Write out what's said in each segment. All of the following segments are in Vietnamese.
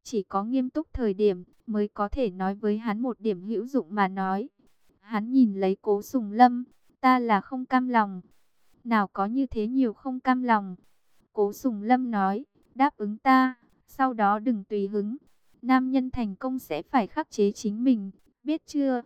chỉ có nghiêm túc thời điểm mới có thể nói với hắn một điểm hữu dụng mà nói. Hắn nhìn lấy Cố Sùng Lâm, ta là không cam lòng. Nào có như thế nhiều không cam lòng. Cố Sùng Lâm nói, đáp ứng ta, sau đó đừng tùy hứng. Nam nhân thành công sẽ phải khắc chế chính mình, biết chưa?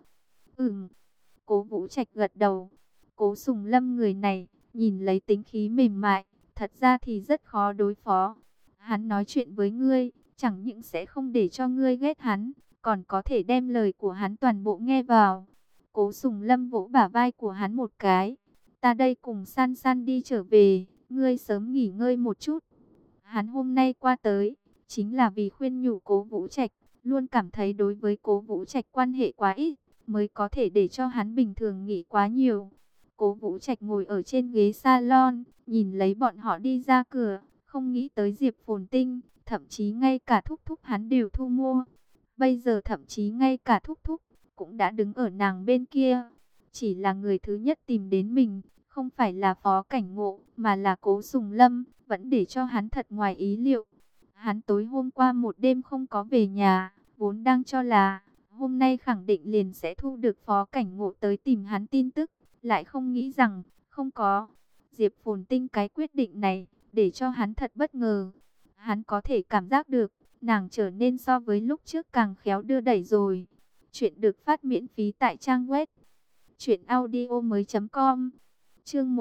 Cố Vũ Trạch gật đầu. Cố Sùng Lâm người này, nhìn lấy tính khí mềm mại, thật ra thì rất khó đối phó. Hắn nói chuyện với ngươi, chẳng những sẽ không để cho ngươi ghét hắn, còn có thể đem lời của hắn toàn bộ nghe vào. Cố Sùng Lâm vỗ bả vai của hắn một cái. Ta đây cùng San San đi trở về, ngươi sớm nghỉ ngơi một chút. Hắn hôm nay qua tới, chính là vì khuyên nhủ Cố Vũ Trạch, luôn cảm thấy đối với Cố Vũ Trạch quan hệ quá ít, mới có thể để cho hắn bình thường nghĩ quá nhiều. Cố Vũ Trạch ngồi ở trên ghế salon, nhìn lấy bọn họ đi ra cửa, không nghĩ tới Diệp Phồn Tinh, thậm chí ngay cả thúc thúc hắn đều thu mua. Bây giờ thậm chí ngay cả thúc thúc cũng đã đứng ở nàng bên kia. Chỉ là người thứ nhất tìm đến mình, không phải là Phó Cảnh Ngộ, mà là Cố Sùng Lâm, vẫn để cho hắn thật ngoài ý liệu. Hắn tối hôm qua một đêm không có về nhà, vốn đang cho là hôm nay khẳng định liền sẽ thu được Phó Cảnh Ngộ tới tìm hắn tin tức, lại không nghĩ rằng không có. Diệp Phồn Tinh cái quyết định này, để cho hắn thật bất ngờ. Hắn có thể cảm giác được, nàng trở nên so với lúc trước càng khéo đưa đẩy rồi. Chuyện được phát miễn phí tại trang web truyệnaudiomoi.com. Chương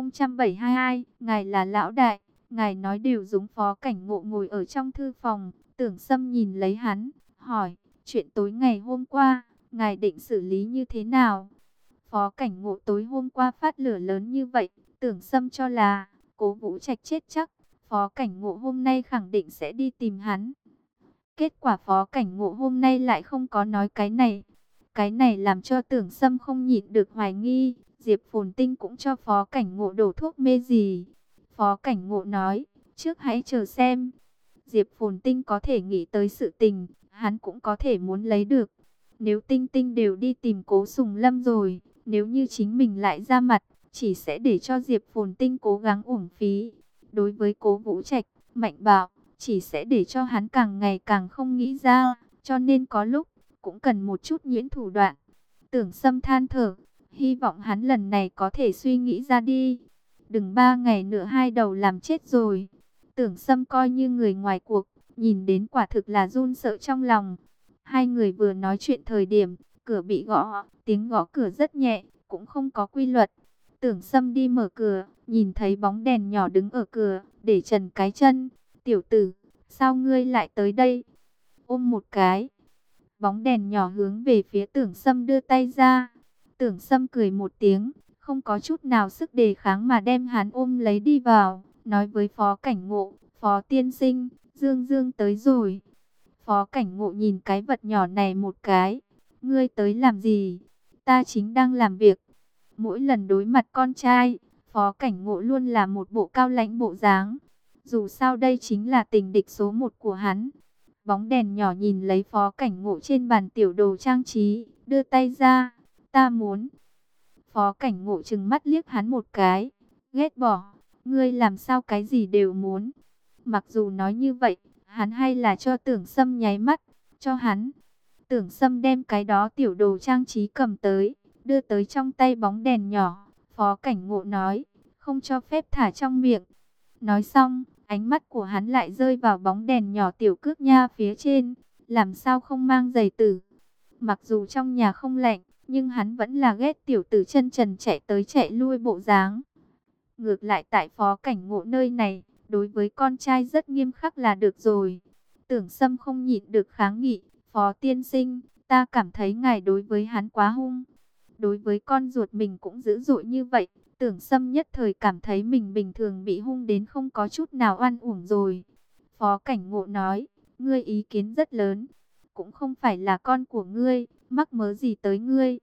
1072, ngài là lão đại, ngài nói đều đúng. Phó Cảnh Ngộ ngồi ở trong thư phòng, Tưởng Sâm nhìn lấy hắn, hỏi, chuyện tối ngày hôm qua, ngài định xử lý như thế nào? Phó Cảnh Ngộ tối hôm qua phát lửa lớn như vậy, Tưởng Sâm cho là Cố Vũ Trạch chết chắc, Phó Cảnh Ngộ hôm nay khẳng định sẽ đi tìm hắn. Kết quả Phó Cảnh Ngộ hôm nay lại không có nói cái này. Cái này làm cho Tưởng Sâm không nhịn được hoài nghi, Diệp Phồn Tinh cũng cho Phó Cảnh Ngộ đổ thuốc mê gì. Phó Cảnh Ngộ nói, trước hãy chờ xem. Diệp Phồn Tinh có thể nghĩ tới sự tình, hắn cũng có thể muốn lấy được. Nếu Tinh Tinh đều đi tìm Cố Sùng Lâm rồi, nếu như chính mình lại ra mặt, chỉ sẽ để cho Diệp Phồn Tinh cố gắng uổng phí. Đối với Cố Vũ Trạch, Mạnh Bạo, chỉ sẽ để cho hắn càng ngày càng không nghĩ ra, cho nên có lúc cũng cần một chút nhuyễn thủ đoạn. Tưởng Sâm than thở, hy vọng hắn lần này có thể suy nghĩ ra đi. Đừng 3 ngày nữa hai đầu làm chết rồi. Tưởng Sâm coi như người ngoài cuộc, nhìn đến quả thực là run sợ trong lòng. Hai người vừa nói chuyện thời điểm, cửa bị gõ, tiếng gõ cửa rất nhẹ, cũng không có quy luật. Tưởng Sâm đi mở cửa, nhìn thấy bóng đèn nhỏ đứng ở cửa, để trần cái chân. Tiểu tử, sao ngươi lại tới đây? Ôm một cái. Bóng đèn nhỏ hướng về phía Tưởng Sâm đưa tay ra. Tưởng Sâm cười một tiếng, không có chút nào sức đề kháng mà đem hắn ôm lấy đi vào, nói với Phó Cảnh Ngộ, Phó tiên sinh, Dương Dương tới rồi. Phó Cảnh Ngộ nhìn cái vật nhỏ này một cái, ngươi tới làm gì? Ta chính đang làm việc. Mỗi lần đối mặt con trai, Phó Cảnh Ngộ luôn là một bộ cao lãnh bộ dáng. Dù sao đây chính là tình địch số 1 của hắn. Bóng đèn nhỏ nhìn lấy Phó Cảnh Ngộ trên bàn tiểu đồ trang trí, đưa tay ra, ta muốn. Phó Cảnh Ngộ trừng mắt liếc hắn một cái, ghét bỏ, ngươi làm sao cái gì đều muốn. Mặc dù nói như vậy, hắn hay là cho Tưởng Sâm nháy mắt, cho hắn. Tưởng Sâm đem cái đó tiểu đồ trang trí cầm tới, đưa tới trong tay bóng đèn nhỏ. Phó Cảnh Ngộ nói, không cho phép thả trong miệng. Nói xong, ánh mắt của hắn lại rơi vào bóng đèn nhỏ tiểu cước nha phía trên. Làm sao không mang giày tử? Mặc dù trong nhà không lạnh, nhưng hắn vẫn là ghét tiểu tử chân trần chạy tới chạy lui bộ dáng. Ngược lại tại Phó Cảnh Ngộ nơi này, đối với con trai rất nghiêm khắc là được rồi. Tưởng Sâm không nhịn được kháng nghị, Phó tiên sinh, ta cảm thấy ngài đối với hắn quá hung. Đối với con ruột mình cũng dữ dội như vậy. Tưởng Sâm nhất thời cảm thấy mình bình thường bị hung đến không có chút nào oan uổng rồi. Phó Cảnh Ngộ nói, ngươi ý kiến rất lớn, cũng không phải là con của ngươi, mắc mớ gì tới ngươi.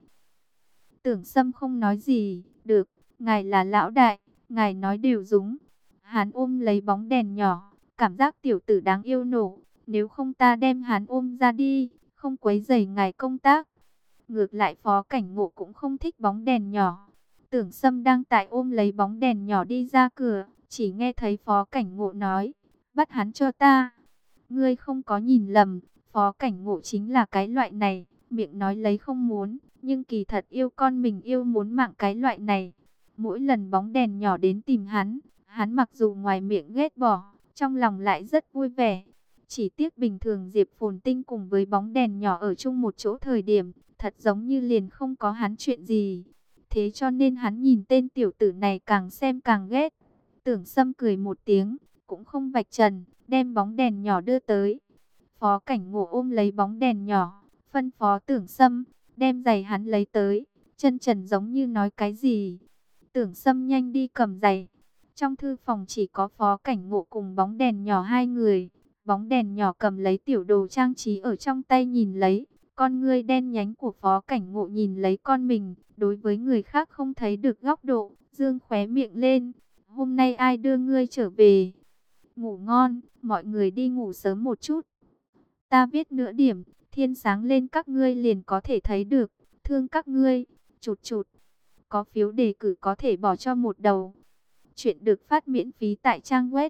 Tưởng Sâm không nói gì, được, ngài là lão đại, ngài nói đều đúng. Hắn ôm lấy bóng đèn nhỏ, cảm giác tiểu tử đáng yêu nổ, nếu không ta đem hắn ôm ra đi, không quấy rầy ngài công tác. Ngược lại Phó Cảnh Ngộ cũng không thích bóng đèn nhỏ. Tưởng Sâm đang tại ôm lấy bóng đèn nhỏ đi ra cửa, chỉ nghe thấy Phó Cảnh Ngộ nói, bắt hắn cho ta. Ngươi không có nhìn lầm, Phó Cảnh Ngộ chính là cái loại này, miệng nói lấy không muốn, nhưng kỳ thật yêu con mình yêu muốn mạng cái loại này. Mỗi lần bóng đèn nhỏ đến tìm hắn, hắn mặc dù ngoài miệng ghét bỏ, trong lòng lại rất vui vẻ. Chỉ tiếc bình thường Diệp Phồn Tinh cùng với bóng đèn nhỏ ở chung một chỗ thời điểm, thật giống như liền không có hắn chuyện gì. Thế cho nên hắn nhìn tên tiểu tử này càng xem càng ghét. Tưởng Sâm cười một tiếng, cũng không vạch trần, đem bóng đèn nhỏ đưa tới. Phó Cảnh Ngộ ôm lấy bóng đèn nhỏ, phân phó Tưởng Sâm, đem giày hắn lấy tới. Chân trần giống như nói cái gì. Tưởng Sâm nhanh đi cầm giày. Trong thư phòng chỉ có Phó Cảnh Ngộ cùng bóng đèn nhỏ hai người. Bóng đèn nhỏ cầm lấy tiểu đồ trang trí ở trong tay nhìn lấy. Con ngươi đen nhánh của Phó Cảnh Ngộ nhìn lấy con mình. Đối với người khác không thấy được góc độ, dương khóe miệng lên. Hôm nay ai đưa ngươi trở về? Ngủ ngon, mọi người đi ngủ sớm một chút. Ta viết nửa điểm, thiên sáng lên các ngươi liền có thể thấy được. Thương các ngươi, chụt chụt. Có phiếu đề cử có thể bỏ cho một đầu. Chuyện được phát miễn phí tại trang web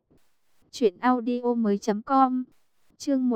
truyệnaudiomoi.com. Chương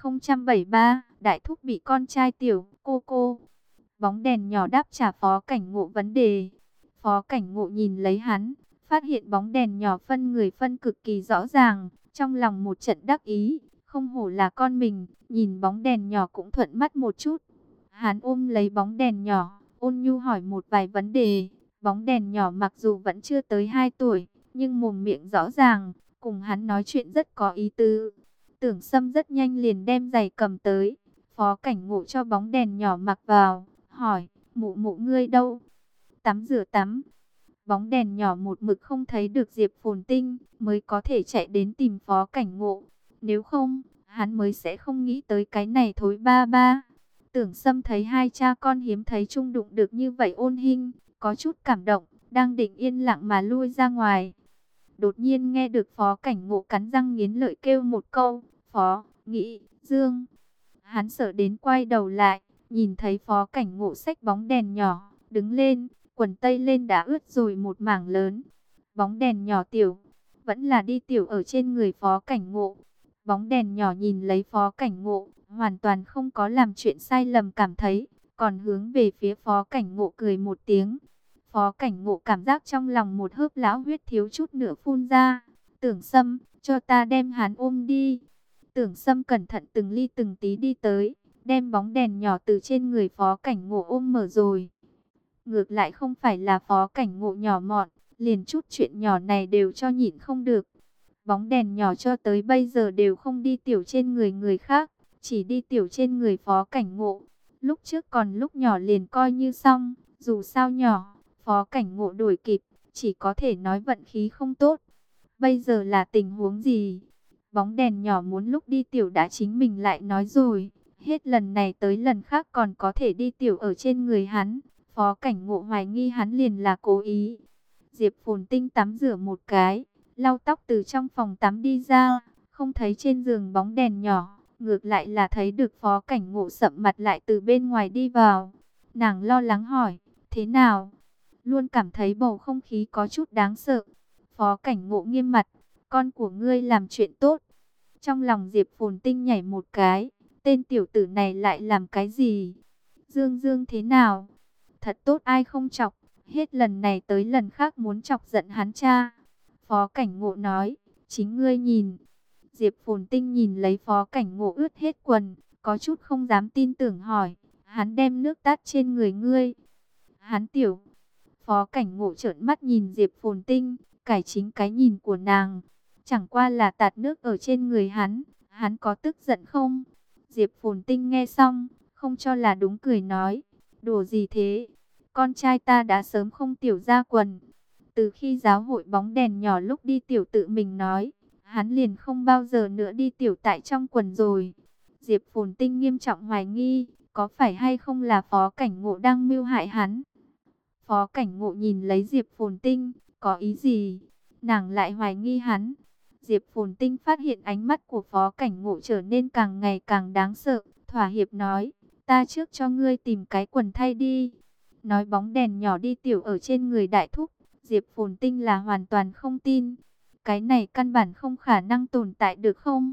1073, Đại thúc bị con trai tiểu, cô. Bóng đèn nhỏ đáp trả Phó Cảnh Ngộ vấn đề. Phó Cảnh Ngộ nhìn lấy hắn, phát hiện bóng đèn nhỏ phân người phân cực kỳ rõ ràng, trong lòng một trận đắc ý, không hổ là con mình, nhìn bóng đèn nhỏ cũng thuận mắt một chút. Hắn ôm lấy bóng đèn nhỏ, ôn nhu hỏi một vài vấn đề. Bóng đèn nhỏ mặc dù vẫn chưa tới 2 tuổi, nhưng mồm miệng rõ ràng, cùng hắn nói chuyện rất có ý tứ. Tưởng Sâm rất nhanh liền đem giày cầm tới, Phó Cảnh Ngộ cho bóng đèn nhỏ mặc vào, hỏi, mụ mụ ngươi đâu? Tắm rửa tắm. Bóng đèn nhỏ một mực không thấy được Diệp Phồn Tinh, mới có thể chạy đến tìm Phó Cảnh Ngộ. Nếu không, hắn mới sẽ không nghĩ tới cái này thối ba ba. Tưởng Sâm thấy hai cha con hiếm thấy chung đụng được như vậy ôn hinh, có chút cảm động, đang định yên lặng mà lui ra ngoài. Đột nhiên nghe được Phó Cảnh Ngộ cắn răng nghiến lợi kêu một câu, Phó, Nghị, Dương. Hắn sợ đến quay đầu lại, nhìn thấy Phó Cảnh Ngộ xách bóng đèn nhỏ, đứng lên, quần tây lên đã ướt rồi một mảng lớn. Bóng đèn nhỏ tiểu, vẫn là đi tiểu ở trên người Phó Cảnh Ngộ. Bóng đèn nhỏ nhìn lấy Phó Cảnh Ngộ, hoàn toàn không có làm chuyện sai lầm cảm thấy, còn hướng về phía Phó Cảnh Ngộ cười một tiếng. Phó Cảnh Ngộ cảm giác trong lòng một hớp lão huyết thiếu chút nữa phun ra. Tưởng Sâm, cho ta đem hắn ôm đi. Tưởng Sâm cẩn thận từng ly từng tí đi tới, đem bóng đèn nhỏ từ trên người Phó Cảnh Ngộ ôm mở rồi. Ngược lại không phải là Phó Cảnh Ngộ nhỏ mọn, liền chút chuyện nhỏ này đều cho nhịn không được. Bóng đèn nhỏ cho tới bây giờ đều không đi tiểu trên người người khác, chỉ đi tiểu trên người Phó Cảnh Ngộ. Lúc trước còn lúc nhỏ liền coi như xong, dù sao nhỏ, Phó Cảnh Ngộ đuổi kịp, chỉ có thể nói vận khí không tốt. Bây giờ là tình huống gì? Bóng đèn nhỏ muốn lúc đi tiểu đã chính mình lại nói rồi, hết lần này tới lần khác còn có thể đi tiểu ở trên người hắn. Phó Cảnh Ngộ hoài nghi hắn liền là cố ý. Diệp Phồn Tinh tắm rửa một cái, lau tóc từ trong phòng tắm đi ra, không thấy trên giường bóng đèn nhỏ, ngược lại là thấy được Phó Cảnh Ngộ sậm mặt lại từ bên ngoài đi vào. Nàng lo lắng hỏi, thế nào? Luôn cảm thấy bầu không khí có chút đáng sợ. Phó Cảnh Ngộ nghiêm mặt, con của ngươi làm chuyện tốt. Trong lòng Diệp Phồn Tinh nhảy một cái, tên tiểu tử này lại làm cái gì? Dương Dương thế nào? Thật tốt ai không chọc, hết lần này tới lần khác muốn chọc giận hắn cha. Phó Cảnh Ngộ nói, chính ngươi nhìn. Diệp Phồn Tinh nhìn lấy Phó Cảnh Ngộ ướt hết quần, có chút không dám tin tưởng hỏi, hắn đem nước tát trên người ngươi. Hắn tiểu. Phó Cảnh Ngộ trợn mắt nhìn Diệp Phồn Tinh, cải chính cái nhìn của nàng. Chẳng qua là tạt nước ở trên người hắn có tức giận không? Diệp Phồn Tinh nghe xong, không cho là đúng cười nói, đùa gì thế? Con trai ta đã sớm không tiểu ra quần. Từ khi giáo hội bóng đèn nhỏ lúc đi tiểu tự mình nói, hắn liền không bao giờ nữa đi tiểu tại trong quần rồi. Diệp Phồn Tinh nghiêm trọng hoài nghi, có phải hay không là Phó Cảnh Ngộ đang mưu hại hắn? Phó Cảnh Ngộ nhìn lấy Diệp Phồn Tinh, có ý gì? Nàng lại hoài nghi hắn. Diệp Phồn Tinh phát hiện ánh mắt của Phó Cảnh Ngộ trở nên càng ngày càng đáng sợ, thỏa hiệp nói, ta trước cho ngươi tìm cái quần thay đi. Nói bóng đèn nhỏ đi tiểu ở trên người đại thúc, Diệp Phồn Tinh là hoàn toàn không tin. Cái này căn bản không khả năng tồn tại được không?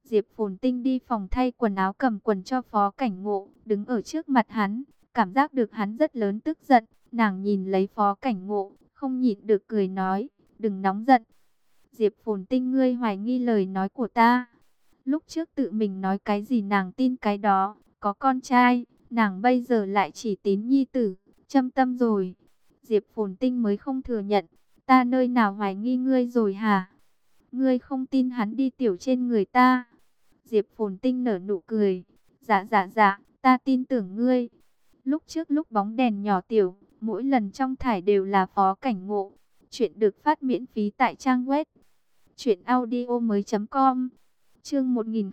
Diệp Phồn Tinh đi phòng thay quần áo cầm quần cho Phó Cảnh Ngộ, đứng ở trước mặt hắn, cảm giác được hắn rất lớn tức giận. Nàng nhìn lấy Phó Cảnh Ngộ, không nhịn được cười nói, đừng nóng giận. Diệp Phồn Tinh, ngươi hoài nghi lời nói của ta. Lúc trước tự mình nói cái gì nàng tin cái đó, có con trai, nàng bây giờ lại chỉ tín nhi tử, châm tâm rồi. Diệp Phồn Tinh mới không thừa nhận, ta nơi nào hoài nghi ngươi rồi hả? Ngươi không tin hắn đi tiểu trên người ta. Diệp Phồn Tinh nở nụ cười, dạ, ta tin tưởng ngươi. Lúc trước lúc bóng đèn nhỏ tiểu, mỗi lần trong thải đều là Phó Cảnh Ngộ. Chuyện được phát miễn phí tại trang web truyệnaudiomoi.com. Chương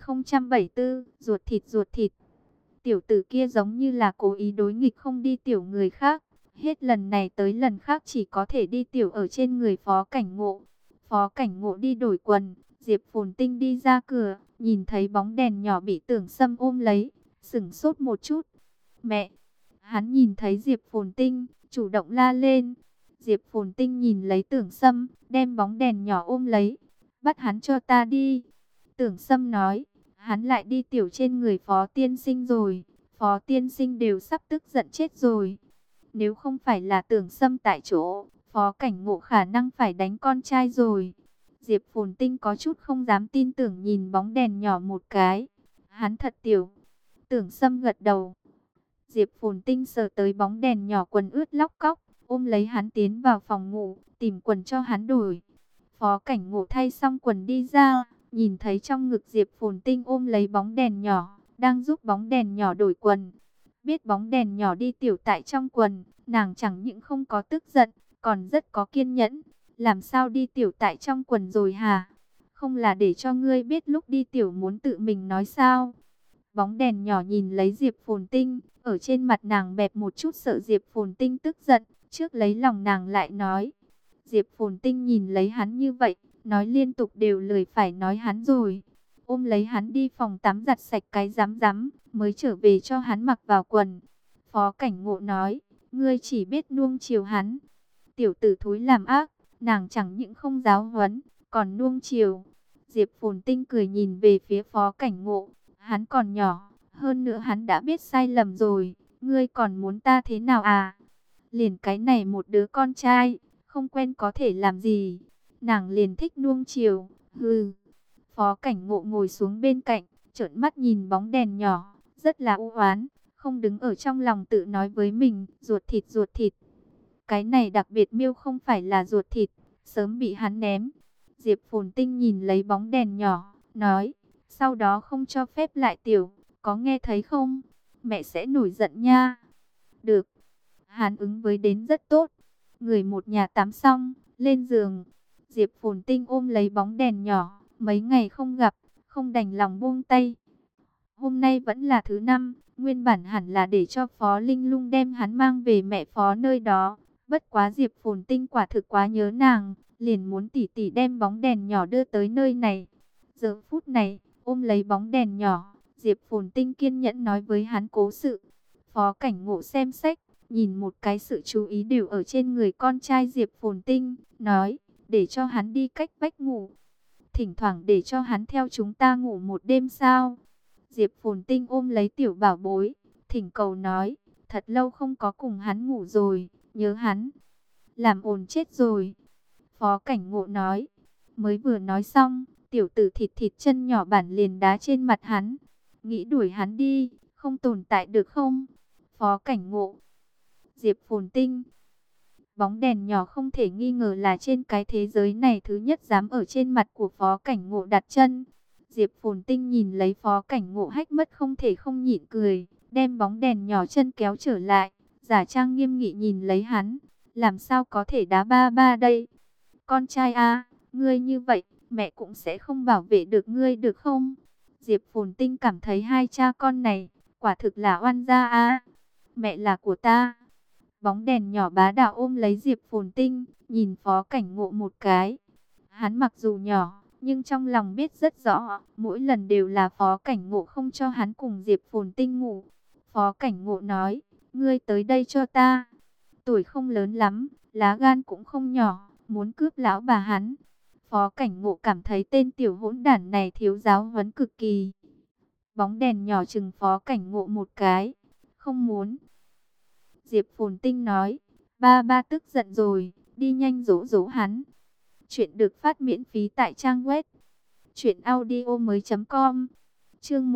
1074, ruột thịt. Tiểu tử kia giống như là cố ý đối nghịch không đi tiểu người khác, hết lần này tới lần khác chỉ có thể đi tiểu ở trên người Phó Cảnh Ngộ. Phó Cảnh Ngộ đi đổi quần, Diệp Phồn Tinh đi ra cửa, nhìn thấy bóng đèn nhỏ bị Tưởng Sâm ôm lấy, sững sốt một chút. Mẹ! Hắn nhìn thấy Diệp Phồn Tinh, chủ động la lên. Diệp Phồn Tinh nhìn lấy Tưởng Sâm, đem bóng đèn nhỏ ôm lấy. Bắt hắn cho ta đi. Tưởng Sâm nói, hắn lại đi tiểu trên người Phó Tiên Sinh rồi. Phó Tiên Sinh đều sắp tức giận chết rồi. Nếu không phải là Tưởng Sâm tại chỗ, Phó Cảnh Ngộ khả năng phải đánh con trai rồi. Diệp Phồn Tinh có chút không dám tin tưởng nhìn bóng đèn nhỏ một cái. Hắn thật tiểu. Tưởng Sâm gật đầu. Diệp Phồn Tinh sờ tới bóng đèn nhỏ, quần ướt lóc cóc, ôm lấy hắn tiến vào phòng ngủ, tìm quần cho hắn đổi. Phó Cảnh Ngộ thay xong quần đi ra, nhìn thấy trong ngực Diệp Phồn Tinh ôm lấy bóng đèn nhỏ, đang giúp bóng đèn nhỏ đổi quần. Biết bóng đèn nhỏ đi tiểu tại trong quần, nàng chẳng những không có tức giận, còn rất có kiên nhẫn. Làm sao đi tiểu tại trong quần rồi hả? Không là để cho ngươi biết lúc đi tiểu muốn tự mình nói sao? Bóng đèn nhỏ nhìn lấy Diệp Phồn Tinh, ở trên mặt nàng bẹp một chút sợ Diệp Phồn Tinh tức giận, trước lấy lòng nàng lại nói. Diệp Phồn Tinh nhìn lấy hắn như vậy, nói liên tục đều lười phải nói hắn rồi. Ôm lấy hắn đi phòng tắm giặt sạch cái rắm rắm, mới trở về cho hắn mặc vào quần. Phó Cảnh Ngộ nói, ngươi chỉ biết nuông chiều hắn. Tiểu tử thúi làm ác, nàng chẳng những không giáo huấn, còn nuông chiều. Diệp Phồn Tinh cười nhìn về phía Phó Cảnh Ngộ, hắn còn nhỏ, hơn nữa hắn đã biết sai lầm rồi, ngươi còn muốn ta thế nào à? Liền cái này một đứa con trai, không quen có thể làm gì, nàng liền thích nuông chiều, hừ. Phó Cảnh Ngộ ngồi xuống bên cạnh, trợn mắt nhìn bóng đèn nhỏ, rất là u oán, không đứng ở trong lòng tự nói với mình, ruột thịt. Cái này đặc biệt miêu không phải là ruột thịt, sớm bị hắn ném. Diệp Phồn Tinh nhìn lấy bóng đèn nhỏ, nói, sau đó không cho phép lại tiểu, có nghe thấy không? Mẹ sẽ nổi giận nha. Được. Hắn ứng với đến rất tốt. Người một nhà tắm xong, lên giường. Diệp Phồn Tinh ôm lấy bóng đèn nhỏ, mấy ngày không gặp, không đành lòng buông tay. Hôm nay vẫn là thứ năm, nguyên bản hẳn là để cho Phó Linh Lung đem hắn mang về mẹ Phó nơi đó. Bất quá Diệp Phồn Tinh quả thực quá nhớ nàng, liền muốn tỉ tỉ đem bóng đèn nhỏ đưa tới nơi này. Giờ phút này, ôm lấy bóng đèn nhỏ, Diệp Phồn Tinh kiên nhẫn nói với hắn cố sự. Phó Cảnh Ngộ xem sách, nhìn một cái sự chú ý đều ở trên người con trai Diệp Phồn Tinh, nói, để cho hắn đi cách vách ngủ. Thỉnh thoảng để cho hắn theo chúng ta ngủ một đêm sao? Diệp Phồn Tinh ôm lấy tiểu bảo bối, thỉnh cầu nói, thật lâu không có cùng hắn ngủ rồi, nhớ hắn. Làm ồn chết rồi. Phó Cảnh Ngộ nói, mới vừa nói xong, tiểu tử thịt thịt chân nhỏ bản liền đá trên mặt hắn. Nghĩ đuổi hắn đi, không tồn tại được không? Phó Cảnh Ngộ. Diệp Phồn Tinh. Bóng đèn nhỏ không thể nghi ngờ là trên cái thế giới này thứ nhất dám ở trên mặt của Phó Cảnh Ngộ đặt chân. Diệp Phồn Tinh nhìn lấy Phó Cảnh Ngộ hách mất không thể không nhịn cười, đem bóng đèn nhỏ chân kéo trở lại, giả trang nghiêm nghị nhìn lấy hắn. Làm sao có thể đá ba ba đây? Con trai a, ngươi như vậy, mẹ cũng sẽ không bảo vệ được ngươi được không? Diệp Phồn Tinh cảm thấy hai cha con này, quả thực là oan gia a. Mẹ là của ta. Bóng đèn nhỏ bá đạo ôm lấy Diệp Phồn Tinh, nhìn Phó Cảnh Ngộ một cái. Hắn mặc dù nhỏ, nhưng trong lòng biết rất rõ, mỗi lần đều là Phó Cảnh Ngộ không cho hắn cùng Diệp Phồn Tinh ngủ. Phó Cảnh Ngộ nói, ngươi tới đây cho ta. Tuổi không lớn lắm, lá gan cũng không nhỏ, muốn cướp lão bà hắn. Phó Cảnh Ngộ cảm thấy tên tiểu hỗn đản này thiếu giáo huấn cực kỳ. Bóng đèn nhỏ chừng Phó Cảnh Ngộ một cái. Không muốn. Diệp Phồn Tinh nói. Ba ba tức giận rồi, đi nhanh dỗ dỗ hắn. Chuyện được phát miễn phí tại trang web truyệnaudiomoi.com. Chương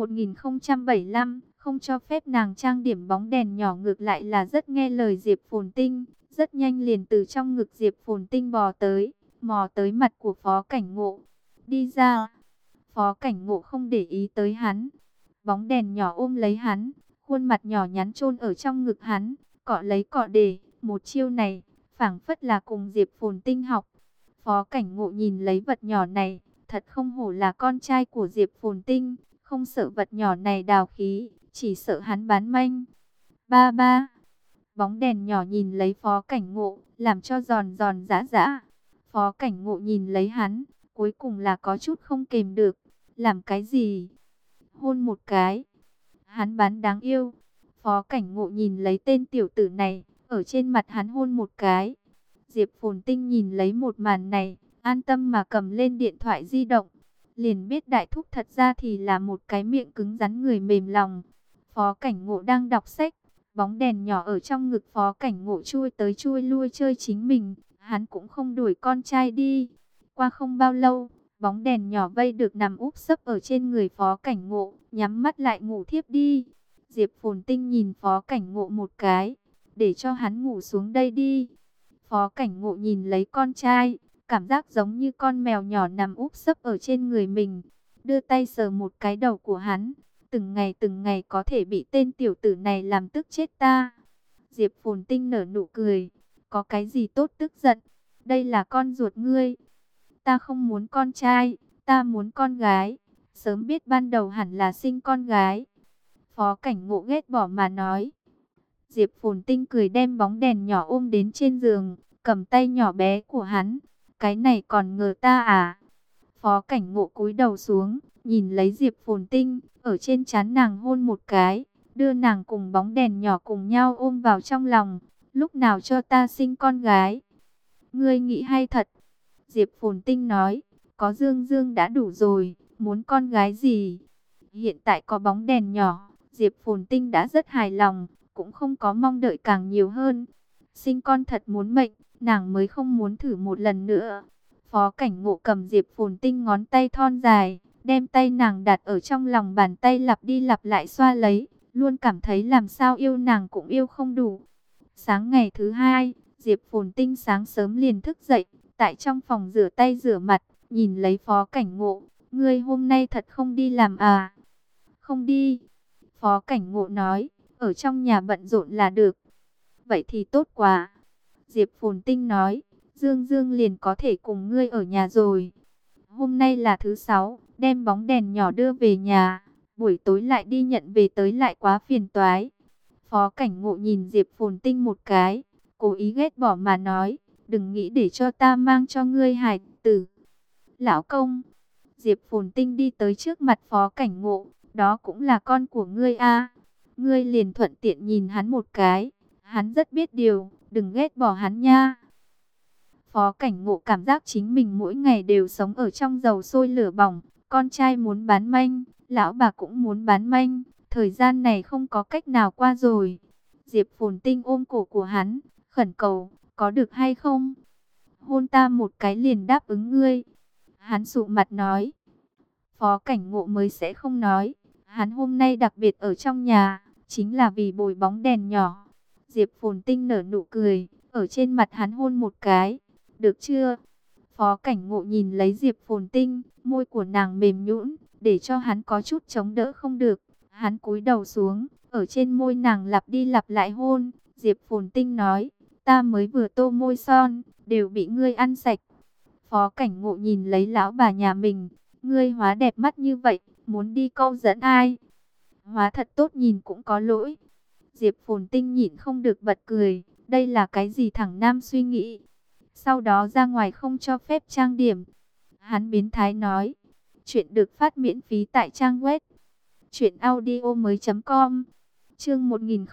1075, không cho phép nàng trang điểm. Bóng đèn nhỏ ngược lại là rất nghe lời Diệp Phồn Tinh, rất nhanh liền từ trong ngực Diệp Phồn Tinh bò tới, mò tới mặt của Phó Cảnh Ngộ. Đi ra. Phó Cảnh Ngộ không để ý tới hắn. Bóng đèn nhỏ ôm lấy hắn, khuôn mặt nhỏ nhắn chôn ở trong ngực hắn, cọ lấy cọ để, một chiêu này, phảng phất là cùng Diệp Phồn Tinh học. Phó Cảnh Ngộ nhìn lấy vật nhỏ này, thật không hổ là con trai của Diệp Phồn Tinh, không sợ vật nhỏ này đào khí, chỉ sợ hắn bán manh. Ba ba. Bóng đèn nhỏ nhìn lấy Phó Cảnh Ngộ, làm cho giòn giòn giã giã. Phó Cảnh Ngộ nhìn lấy hắn, cuối cùng là có chút không kềm được. Làm cái gì? Hôn một cái. Hắn bán đáng yêu. Phó Cảnh Ngộ nhìn lấy tên tiểu tử này, ở trên mặt hắn hôn một cái. Diệp Phồn Tinh nhìn lấy một màn này, an tâm mà cầm lên điện thoại di động. Liền biết đại thúc thật ra thì là một cái miệng cứng rắn người mềm lòng. Phó Cảnh Ngộ đang đọc sách, bóng đèn nhỏ ở trong ngực Phó Cảnh Ngộ chui tới chui lui chơi chính mình. Hắn cũng không đuổi con trai đi. Qua không bao lâu, bóng đèn nhỏ vây được nằm úp sấp ở trên người Phó Cảnh Ngộ, nhắm mắt lại ngủ thiếp đi. Diệp Phồn Tinh nhìn Phó Cảnh Ngộ một cái, để cho hắn ngủ xuống đây đi. Phó Cảnh Ngộ nhìn lấy con trai, cảm giác giống như con mèo nhỏ nằm úp sấp ở trên người mình, đưa tay sờ một cái đầu của hắn. Từng ngày có thể bị tên tiểu tử này làm tức chết ta. Diệp Phồn Tinh nở nụ cười, có cái gì tốt tức giận, đây là con ruột ngươi. Ta không muốn con trai, ta muốn con gái. Sớm biết ban đầu hẳn là sinh con gái. Phó Cảnh Ngộ ghét bỏ mà nói. Diệp Phồn Tinh cười đem bóng đèn nhỏ ôm đến trên giường, cầm tay nhỏ bé của hắn. Cái này còn ngờ ta à? Phó Cảnh Ngộ cúi đầu xuống, nhìn lấy Diệp Phồn Tinh, ở trên trán nàng hôn một cái, đưa nàng cùng bóng đèn nhỏ cùng nhau ôm vào trong lòng. Lúc nào cho ta sinh con gái? Ngươi nghĩ hay thật. Diệp Phồn Tinh nói, có Dương Dương đã đủ rồi, muốn con gái gì? Hiện tại có bóng đèn nhỏ, Diệp Phồn Tinh đã rất hài lòng, cũng không có mong đợi càng nhiều hơn. Sinh con thật muốn mệnh, nàng mới không muốn thử một lần nữa. Phó Cảnh Ngộ cầm Diệp Phồn Tinh ngón tay thon dài, đem tay nàng đặt ở trong lòng bàn tay, lặp đi lặp lại xoa lấy, luôn cảm thấy làm sao yêu nàng cũng yêu không đủ. Sáng ngày thứ hai, Diệp Phồn Tinh sáng sớm liền thức dậy, tại trong phòng rửa tay rửa mặt, nhìn lấy Phó Cảnh Ngộ, ngươi hôm nay thật không đi làm à? Không đi. Phó Cảnh Ngộ nói, ở trong nhà bận rộn là được. Vậy thì tốt quá. Diệp Phồn Tinh nói, Dương Dương liền có thể cùng ngươi ở nhà rồi. Hôm nay là thứ sáu, đem bóng đèn nhỏ đưa về nhà, buổi tối lại đi nhận về tới lại quá phiền toái. Phó Cảnh Ngộ nhìn Diệp Phồn Tinh một cái, cố ý ghét bỏ mà nói, đừng nghĩ để cho ta mang cho ngươi hài tử. Lão công. Diệp Phồn Tinh đi tới trước mặt Phó Cảnh Ngộ, đó cũng là con của ngươi a. Ngươi liền thuận tiện nhìn hắn một cái, hắn rất biết điều, đừng ghét bỏ hắn nha. Phó Cảnh Ngộ cảm giác chính mình mỗi ngày đều sống ở trong dầu sôi lửa bỏng, con trai muốn bán manh, lão bà cũng muốn bán manh, thời gian này không có cách nào qua rồi. Diệp Phồn Tinh ôm cổ của hắn, khẩn cầu, có được hay không? Hôn ta một cái liền đáp ứng ngươi. Hắn sụ mặt nói. Phó Cảnh Ngộ mới sẽ không nói, hắn hôm nay đặc biệt ở trong nhà, chính là vì bồi bóng đèn nhỏ. Diệp Phồn Tinh nở nụ cười, ở trên mặt hắn hôn một cái. Được chưa? Phó Cảnh Ngộ nhìn lấy Diệp Phồn Tinh, môi của nàng mềm nhũn, để cho hắn có chút chống đỡ không được. Hắn cúi đầu xuống, ở trên môi nàng lặp đi lặp lại hôn. Diệp Phồn Tinh nói, ta mới vừa tô môi son, đều bị ngươi ăn sạch. Phó Cảnh Ngộ nhìn lấy lão bà nhà mình, ngươi hóa đẹp mắt như vậy, muốn đi câu dẫn ai? Hóa thật tốt nhìn cũng có lỗi. Diệp Phồn Tinh nhịn không được bật cười, đây là cái gì thằng nam suy nghĩ. Sau đó ra ngoài không cho phép trang điểm. Hắn biến thái nói, chuyện được phát miễn phí tại trang web truyệnaudiomoi.com. Chương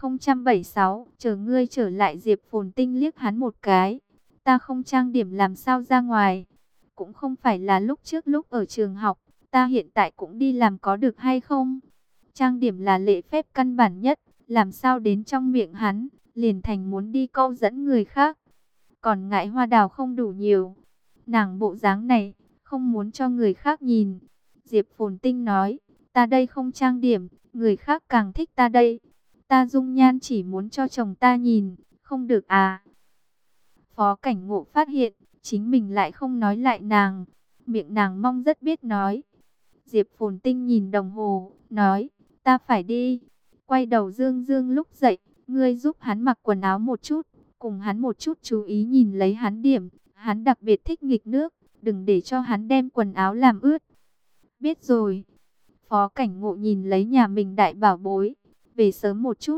1076, chờ ngươi trở lại. Diệp Phồn Tinh liếc hắn một cái, ta không trang điểm làm sao ra ngoài? cũng không phải là lúc trước lúc ở trường học, ta hiện tại cũng đi làm có được hay không? Trang điểm là lễ phép căn bản nhất, làm sao đến trong miệng hắn, liền thành muốn đi câu dẫn người khác. Còn ngại hoa đào không đủ nhiều, nàng bộ dáng này, không muốn cho người khác nhìn. Diệp Phồn Tinh nói, ta đây không trang điểm, người khác càng thích ta đây. Ta dung nhan chỉ muốn cho chồng ta nhìn, không được à? Phó Cảnh Ngộ phát hiện, chính mình lại không nói lại nàng, miệng nàng mong rất biết nói. Diệp Phồn Tinh nhìn đồng hồ, nói, ta phải đi. Quay đầu Dương Dương lúc dậy, ngươi giúp hắn mặc quần áo một chút, cùng hắn một chút chú ý nhìn lấy hắn điểm. Hắn đặc biệt thích nghịch nước, đừng để cho hắn đem quần áo làm ướt. Biết rồi. Phó Cảnh Ngộ nhìn lấy nhà mình đại bảo bối, về sớm một chút.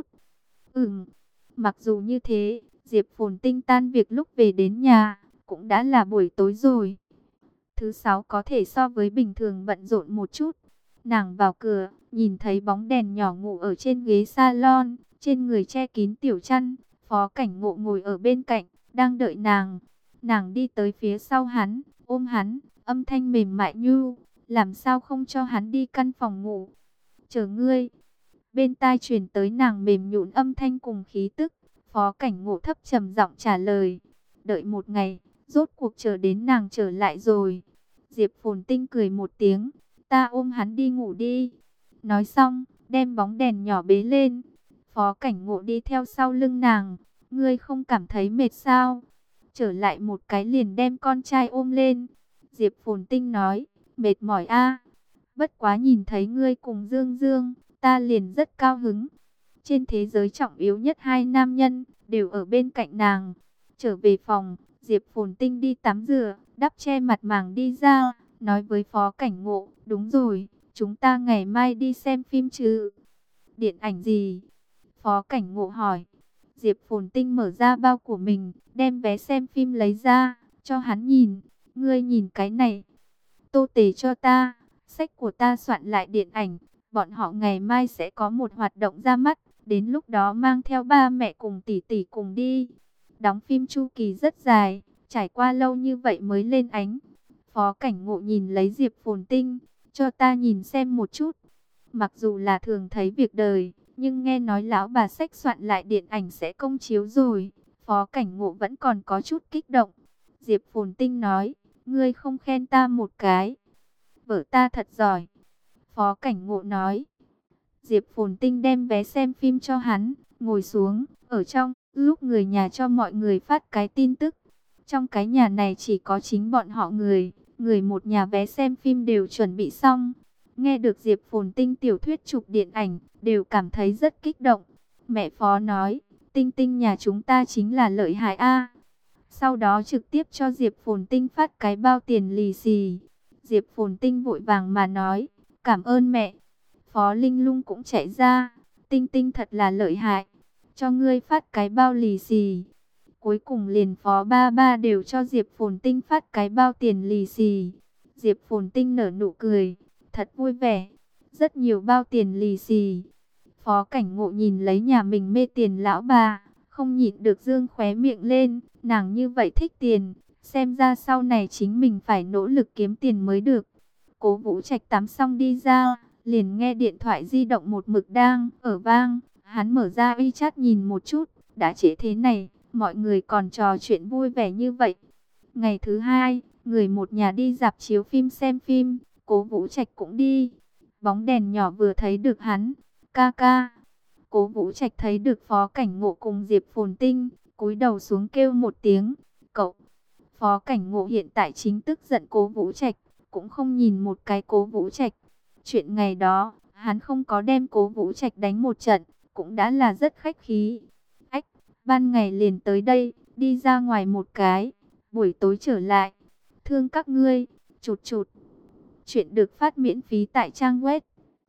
Mặc dù như thế, Diệp Phồn Tinh tan việc lúc về đến nhà, cũng đã là buổi tối rồi. Thứ sáu có thể so với bình thường bận rộn một chút. Nàng vào cửa, nhìn thấy bóng đèn nhỏ ngủ ở trên ghế salon, trên người che kín tiểu chăn. Phó Cảnh Ngộ ngồi ở bên cạnh, đang đợi nàng. Nàng đi tới phía sau hắn, ôm hắn, âm thanh mềm mại nhu, làm sao không cho hắn đi căn phòng ngủ. Chờ ngươi. Bên tai truyền tới nàng mềm nhũn âm thanh cùng khí tức. Phó Cảnh Ngộ thấp trầm giọng trả lời. Đợi một ngày, rốt cuộc chờ đến nàng trở lại rồi. Diệp Phồn Tinh cười một tiếng, ta ôm hắn đi ngủ đi. Nói xong, đem bóng đèn nhỏ bế lên. Phó Cảnh Ngộ đi theo sau lưng nàng. Ngươi không cảm thấy mệt sao? Trở lại một cái liền đem con trai ôm lên. Diệp Phồn Tinh nói, mệt mỏi a. Bất quá nhìn thấy ngươi cùng Dương Dương, ta liền rất cao hứng. Trên thế giới trọng yếu nhất hai nam nhân, đều ở bên cạnh nàng. Trở về phòng, Diệp Phồn Tinh đi tắm rửa, đắp che mặt màng đi ra, nói với Phó Cảnh Ngộ, đúng rồi, chúng ta ngày mai đi xem phim chứ? Điện ảnh gì? Phó Cảnh Ngộ hỏi. Diệp Phồn Tinh mở ra bao của mình, đem vé xem phim lấy ra, cho hắn nhìn. Ngươi nhìn cái này. Tô Tề cho ta, sách của ta soạn lại điện ảnh. Bọn họ ngày mai sẽ có một hoạt động ra mắt. Đến lúc đó mang theo ba mẹ cùng tỷ tỷ cùng đi. Đóng phim chu kỳ rất dài, trải qua lâu như vậy mới lên ánh. Phó Cảnh Ngộ nhìn lấy Diệp Phồn Tinh, cho ta nhìn xem một chút. Mặc dù là thường thấy việc đời, nhưng nghe nói lão bà sách soạn lại điện ảnh sẽ công chiếu rồi. Phó Cảnh Ngộ vẫn còn có chút kích động. Diệp Phồn Tinh nói, ngươi không khen ta một cái. Vợ ta thật giỏi. Phó Cảnh Ngộ nói. Diệp Phồn Tinh đem vé xem phim cho hắn, ngồi xuống, ở trong, lúc người nhà cho mọi người phát cái tin tức. Trong cái nhà này chỉ có chính bọn họ người một nhà vé xem phim đều chuẩn bị xong. Nghe được Diệp Phồn Tinh tiểu thuyết chụp điện ảnh, đều cảm thấy rất kích động. Mẹ Phó nói, Tinh Tinh nhà chúng ta chính là lợi hại a. Sau đó trực tiếp cho Diệp Phồn Tinh phát cái bao tiền lì xì. Diệp Phồn Tinh vội vàng mà nói, cảm ơn mẹ. Phó Linh Lung cũng chạy ra, Tinh Tinh thật là lợi hại, cho ngươi phát cái bao lì xì. Cuối cùng liền Phó ba ba đều cho Diệp Phồn Tinh phát cái bao tiền lì xì. Diệp Phồn Tinh nở nụ cười, thật vui vẻ, rất nhiều bao tiền lì xì. Phó Cảnh Ngộ nhìn lấy nhà mình mê tiền lão bà, không nhịn được dương khóe miệng lên, nàng như vậy thích tiền, xem ra sau này chính mình phải nỗ lực kiếm tiền mới được. Cố Vũ Trạch tắm xong đi ra, liền nghe điện thoại di động một mực đang ở vang, hắn mở ra WeChat nhìn một chút, đã trễ thế này, mọi người còn trò chuyện vui vẻ như vậy. Ngày thứ hai, người một nhà đi rạp chiếu phim xem phim, Cố Vũ Trạch cũng đi. Bóng đèn nhỏ vừa thấy được hắn, ca ca. Cố Vũ Trạch thấy được Phó Cảnh Ngộ cùng Diệp Phồn Tinh, cúi đầu xuống kêu một tiếng, cậu. Phó Cảnh Ngộ hiện tại chính tức giận Cố Vũ Trạch, cũng không nhìn một cái Cố Vũ Trạch. Chuyện ngày đó, hắn không có đem Cố Vũ Trạch đánh một trận, cũng đã là rất khách khí. Ách, ban ngày liền tới đây, đi ra ngoài một cái, buổi tối trở lại. Thương các ngươi, chụt chụt. Chuyện được phát miễn phí tại trang web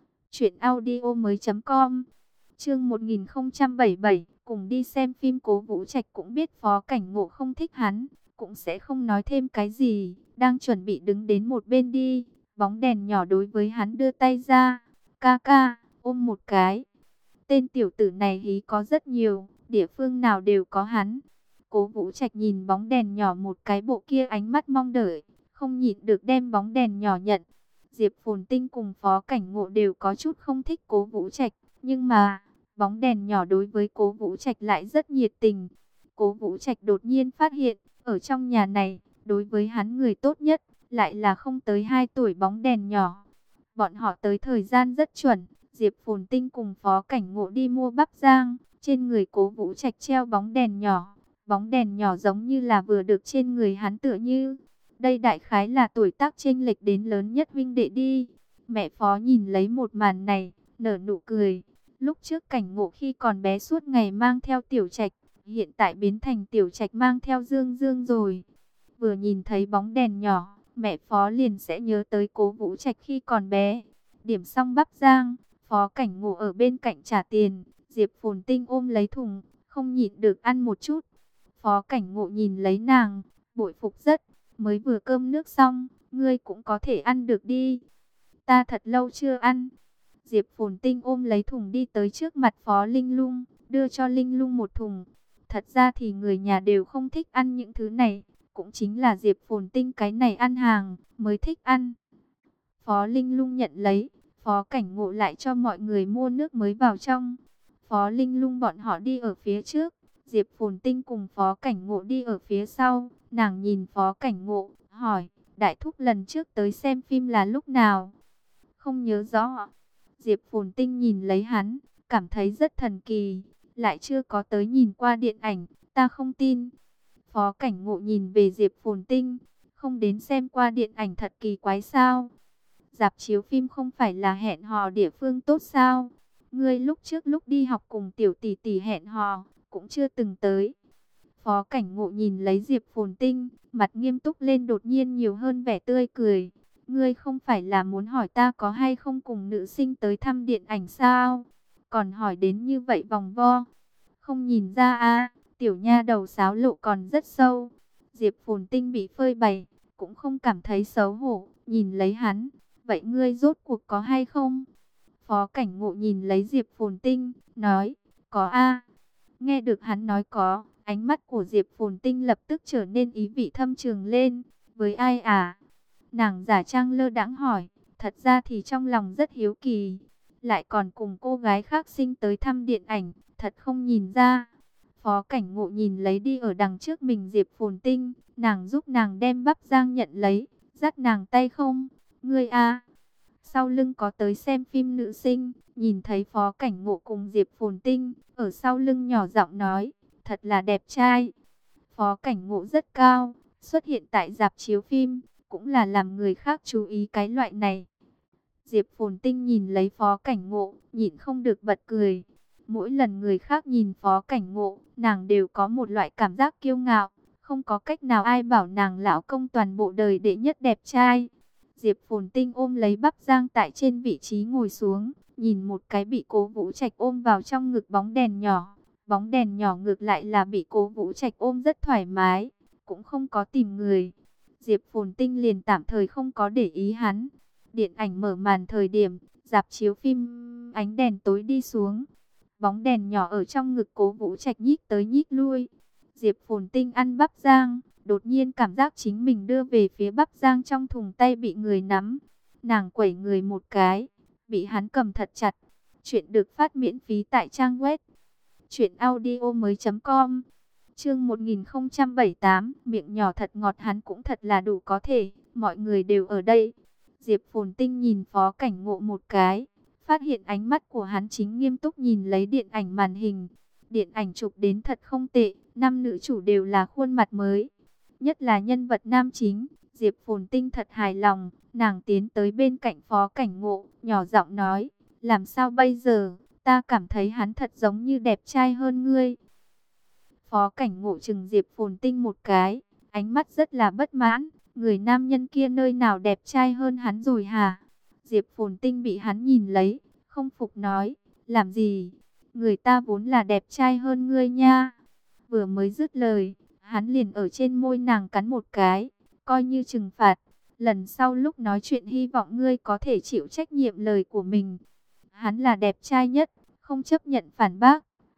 truyệnaudiomoi.com. Chương 1077, cùng đi xem phim. Cố Vũ Trạch cũng biết Phó Cảnh Ngộ không thích hắn, cũng sẽ không nói thêm cái gì, đang chuẩn bị đứng đến một bên đi. Bóng đèn nhỏ đối với hắn đưa tay ra, ca ca, ôm một cái. Tên tiểu tử này hí có rất nhiều, địa phương nào đều có hắn. Cố Vũ Trạch nhìn bóng đèn nhỏ một cái bộ kia ánh mắt mong đợi, không nhịn được đem bóng đèn nhỏ nhận. Diệp Phồn Tinh cùng Phó Cảnh Ngộ đều có chút không thích Cố Vũ Trạch, nhưng mà bóng đèn nhỏ đối với Cố Vũ Trạch lại rất nhiệt tình. Cố Vũ Trạch đột nhiên phát hiện, ở trong nhà này, đối với hắn người tốt nhất, lại là không tới 2 tuổi bóng đèn nhỏ. Bọn họ tới thời gian rất chuẩn, Diệp Phồn Tinh cùng Phó Cảnh Ngộ đi mua bắp rang, trên người Cố Vũ Trạch treo bóng đèn nhỏ. Bóng đèn nhỏ giống như là vừa được trên người hắn tựa như. Đây đại khái là tuổi tác chênh lệch đến lớn nhất huynh đệ đi. Mẹ Phó nhìn lấy một màn này, nở nụ cười. Lúc trước Cảnh Ngộ khi còn bé suốt ngày mang theo Tiểu Trạch, hiện tại biến thành Tiểu Trạch mang theo Dương Dương rồi. Vừa nhìn thấy bóng đèn nhỏ, mẹ Phó liền sẽ nhớ tới Cố Vũ Trạch khi còn bé. Điểm xong bắp rang, Phó Cảnh Ngộ ở bên cạnh trả tiền, Diệp Phồn Tinh ôm lấy thùng, không nhịn được ăn một chút. Phó Cảnh Ngộ nhìn lấy nàng, bội phục rất, mới vừa cơm nước xong, ngươi cũng có thể ăn được đi. Ta thật lâu chưa ăn. Diệp Phồn Tinh ôm lấy thùng đi tới trước mặt Phó Linh Lung, đưa cho Linh Lung một thùng. Thật ra thì người nhà đều không thích ăn những thứ này, cũng chính là Diệp Phồn Tinh cái này ăn hàng, mới thích ăn. Phó Linh Lung nhận lấy, Phó Cảnh Ngộ lại cho mọi người mua nước mới vào trong. Phó Linh Lung bọn họ đi ở phía trước, Diệp Phồn Tinh cùng Phó Cảnh Ngộ đi ở phía sau. Nàng nhìn Phó Cảnh Ngộ, hỏi, đại thúc lần trước tới xem phim là lúc nào? Không nhớ rõ. Diệp Phồn Tinh nhìn lấy hắn, cảm thấy rất thần kỳ, lại chưa có tới nhìn qua điện ảnh, ta không tin. Phó Cảnh Ngộ nhìn về Diệp Phồn Tinh, không đến xem qua điện ảnh thật kỳ quái sao? Rạp chiếu phim không phải là hẹn hò địa phương tốt sao? Ngươi lúc trước lúc đi học cùng tiểu tỷ tỷ hẹn hò, cũng chưa từng tới. Phó Cảnh Ngộ nhìn lấy Diệp Phồn Tinh, mặt nghiêm túc lên, đột nhiên nhiều hơn vẻ tươi cười. Ngươi không phải là muốn hỏi ta có hay không cùng nữ sinh tới thăm điện ảnh sao? Còn hỏi đến như vậy vòng vo. Không nhìn ra à, tiểu nha đầu sáo lộ còn rất sâu. Diệp Phồn Tinh bị phơi bày, cũng không cảm thấy xấu hổ, nhìn lấy hắn. Vậy ngươi rốt cuộc có hay không? Phó Cảnh Ngộ nhìn lấy Diệp Phồn Tinh, nói, có a. Nghe được hắn nói có, ánh mắt của Diệp Phồn Tinh lập tức trở nên ý vị thâm trường lên. Với ai à? Nàng giả trang lơ đãng hỏi, thật ra thì trong lòng rất hiếu kỳ. Lại còn cùng cô gái khác sinh tới thăm điện ảnh, thật không nhìn ra. Phó Cảnh Ngộ nhìn lấy đi ở đằng trước mình Diệp Phồn Tinh, nàng giúp nàng đem bắp rang nhận lấy, dắt nàng tay không? Ngươi a. Sau lưng có tới xem phim nữ sinh, nhìn thấy Phó Cảnh Ngộ cùng Diệp Phồn Tinh, ở sau lưng nhỏ giọng nói, thật là đẹp trai. Phó Cảnh Ngộ rất cao, xuất hiện tại rạp chiếu phim, cũng là làm người khác chú ý cái loại này. Diệp Phồn Tinh nhìn lấy Phó Cảnh Ngộ, nhịn không được bật cười. Mỗi lần người khác nhìn Phó Cảnh Ngộ, nàng đều có một loại cảm giác kiêu ngạo. Không có cách nào ai bảo nàng lão công toàn bộ đời đệ nhất đẹp trai. Diệp Phồn Tinh ôm lấy bắp rang tại trên vị trí ngồi xuống, nhìn một cái bị Cố Vũ Trạch ôm vào trong ngực bóng đèn nhỏ. Bóng đèn nhỏ ngược lại là bị Cố Vũ Trạch ôm rất thoải mái, cũng không có tìm người. Diệp Phồn Tinh liền tạm thời không có để ý hắn. Điện ảnh mở màn thời điểm, rạp chiếu phim ánh đèn tối đi xuống. Bóng đèn nhỏ ở trong ngực Cố Vũ Trạch nhích tới nhích lui. Diệp Phồn Tinh ăn bắp rang, đột nhiên cảm giác chính mình đưa về phía bắp rang trong thùng tay bị người nắm. Nàng quẩy người một cái, bị hắn cầm thật chặt. Chuyện được phát miễn phí tại trang web truyệnaudiomoi.com. Chương 1078, miệng nhỏ thật ngọt, hắn cũng thật là đủ có thể, mọi người đều ở đây. Diệp Phồn Tinh nhìn Phó Cảnh Ngộ một cái, phát hiện ánh mắt của hắn chính nghiêm túc nhìn lấy điện ảnh màn hình. Điện ảnh chụp đến thật không tệ, năm nữ chủ đều là khuôn mặt mới, nhất là nhân vật nam chính. Diệp Phồn Tinh thật hài lòng, nàng tiến tới bên cạnh Phó Cảnh Ngộ, nhỏ giọng nói, làm sao bây giờ, ta cảm thấy hắn thật giống như đẹp trai hơn ngươi. Phó Cảnh Ngộ chừng Diệp Phồn Tinh một cái, ánh mắt rất là bất mãn, người nam nhân kia nơi nào đẹp trai hơn hắn rồi hả? Diệp Phồn Tinh bị hắn nhìn lấy, không phục nói, làm gì? Người ta vốn là đẹp trai hơn ngươi nha. Vừa mới dứt lời, hắn liền ở trên môi nàng cắn một cái, coi như trừng phạt. Lần sau lúc nói chuyện hy vọng ngươi có thể chịu trách nhiệm lời của mình. Hắn là đẹp trai nhất, không chấp nhận phản bác.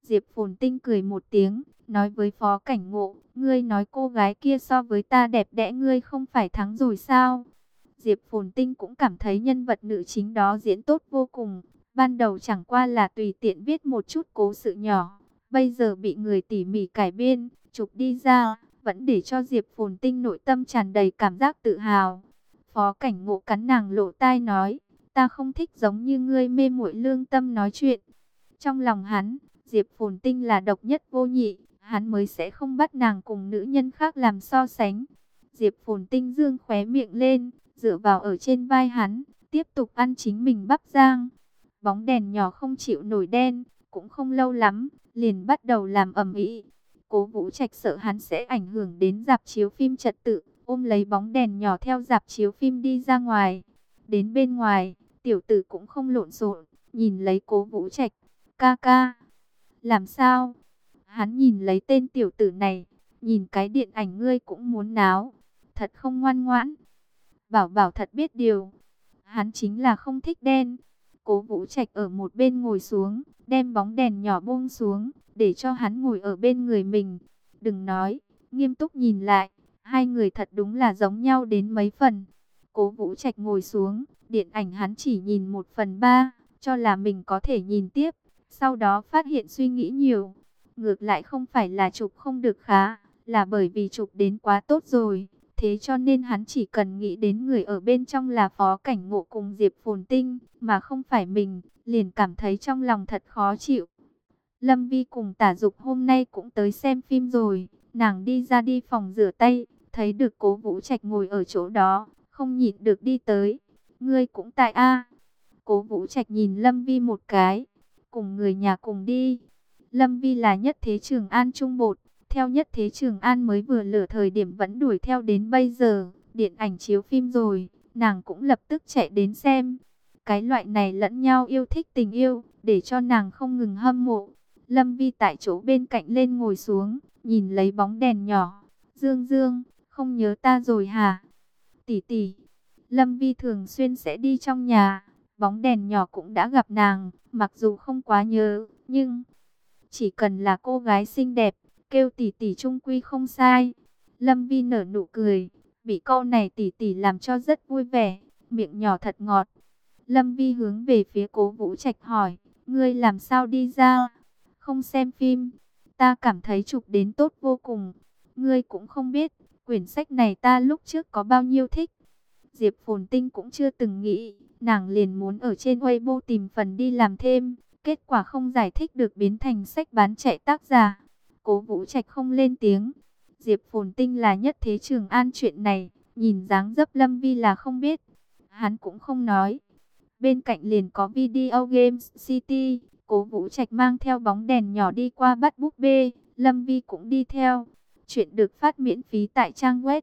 Diệp Phồn Tinh cười một tiếng, nói với Phó Cảnh Ngộ, ngươi nói cô gái kia so với ta đẹp đẽ, ngươi không phải thắng rồi sao? Diệp Phồn Tinh cũng cảm thấy nhân vật nữ chính đó diễn tốt vô cùng. Ban đầu chẳng qua là tùy tiện viết một chút cố sự nhỏ, bây giờ bị người tỉ mỉ cải biên, chụp đi ra, vẫn để cho Diệp Phồn Tinh nội tâm tràn đầy cảm giác tự hào. Phó Cảnh Ngộ cắn nàng lỗ tai nói, ta không thích giống như ngươi mê muội lương tâm nói chuyện. Trong lòng hắn, Diệp Phồn Tinh là độc nhất vô nhị, hắn mới sẽ không bắt nàng cùng nữ nhân khác làm so sánh. Diệp Phồn Tinh dương khóe miệng lên, dựa vào ở trên vai hắn, tiếp tục ăn chính mình bắp rang. Bóng đèn nhỏ không chịu nổi đen, cũng không lâu lắm, liền bắt đầu làm ầm ĩ. Cố Vũ Trạch sợ hắn sẽ ảnh hưởng đến rạp chiếu phim trật tự, ôm lấy bóng đèn nhỏ theo rạp chiếu phim đi ra ngoài. Đến bên ngoài, tiểu tử cũng không lộn xộn, nhìn lấy Cố Vũ Trạch, ca ca. Làm sao? Hắn nhìn lấy tên tiểu tử này, nhìn cái điện ảnh ngươi cũng muốn náo, thật không ngoan ngoãn. Bảo Bảo thật biết điều, hắn chính là không thích đen. Cố Vũ Trạch ở một bên ngồi xuống, đem bóng đèn nhỏ buông xuống, để cho hắn ngồi ở bên người mình. Đừng nói, nghiêm túc nhìn lại, hai người thật đúng là giống nhau đến mấy phần. Cố Vũ Trạch ngồi xuống, điện ảnh hắn chỉ nhìn 1/3, cho là mình có thể nhìn tiếp. Sau đó phát hiện suy nghĩ nhiều. Ngược lại không phải là chụp không được khá, là bởi vì chụp đến quá tốt rồi. Thế cho nên hắn chỉ cần nghĩ đến người ở bên trong là Phó Cảnh Ngộ cùng Diệp Phồn Tinh, mà không phải mình, liền cảm thấy trong lòng thật khó chịu. Lâm Vi cùng Tả Dục hôm nay cũng tới xem phim rồi, nàng đi phòng rửa tay, thấy được Cố Vũ Trạch ngồi ở chỗ đó, không nhịn được đi tới. Ngươi cũng tại a? Cố Vũ Trạch nhìn Lâm Vi một cái, cùng người nhà cùng đi. Lâm Vi là Nhất Thế Trường An trung bột, theo Nhất Thế Trường An mới vừa lửa thời điểm vẫn đuổi theo đến bây giờ. Điện ảnh chiếu phim rồi, nàng cũng lập tức chạy đến xem. Cái loại này lẫn nhau yêu thích tình yêu, để cho nàng không ngừng hâm mộ. Lâm Vi tại chỗ bên cạnh lên ngồi xuống, nhìn lấy bóng đèn nhỏ. Dương Dương, không nhớ ta rồi hả? Tỷ tỷ. Lâm Vi thường xuyên sẽ đi trong nhà, bóng đèn nhỏ cũng đã gặp nàng, mặc dù không quá nhớ, nhưng chỉ cần là cô gái xinh đẹp, kêu tỷ tỷ trung quy không sai. Lâm Vi nở nụ cười, bị câu này tỷ tỷ làm cho rất vui vẻ, miệng nhỏ thật ngọt. Lâm Vi hướng về phía Cố Vũ Trạch hỏi, ngươi làm sao đi ra? Không xem phim, ta cảm thấy chụp đến tốt vô cùng. Ngươi cũng không biết, quyển sách này ta lúc trước có bao nhiêu thích. Diệp Phồn Tinh cũng chưa từng nghĩ, nàng liền muốn ở trên Weibo tìm phần đi làm thêm. Kết quả không giải thích được biến thành sách bán chạy tác giả. Cố Vũ Trạch không lên tiếng. Diệp Phồn Tinh là Nhất Thế Trường An chuyện này, nhìn dáng dấp Lâm Vi là không biết. Hắn cũng không nói. Bên cạnh liền có Video Games City. Cố Vũ Trạch mang theo bóng đèn nhỏ đi qua bắt búp bê. Lâm Vi cũng đi theo. Chuyện được phát miễn phí tại trang web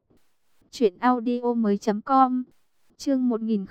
truyệnaudiomoi.com. Chương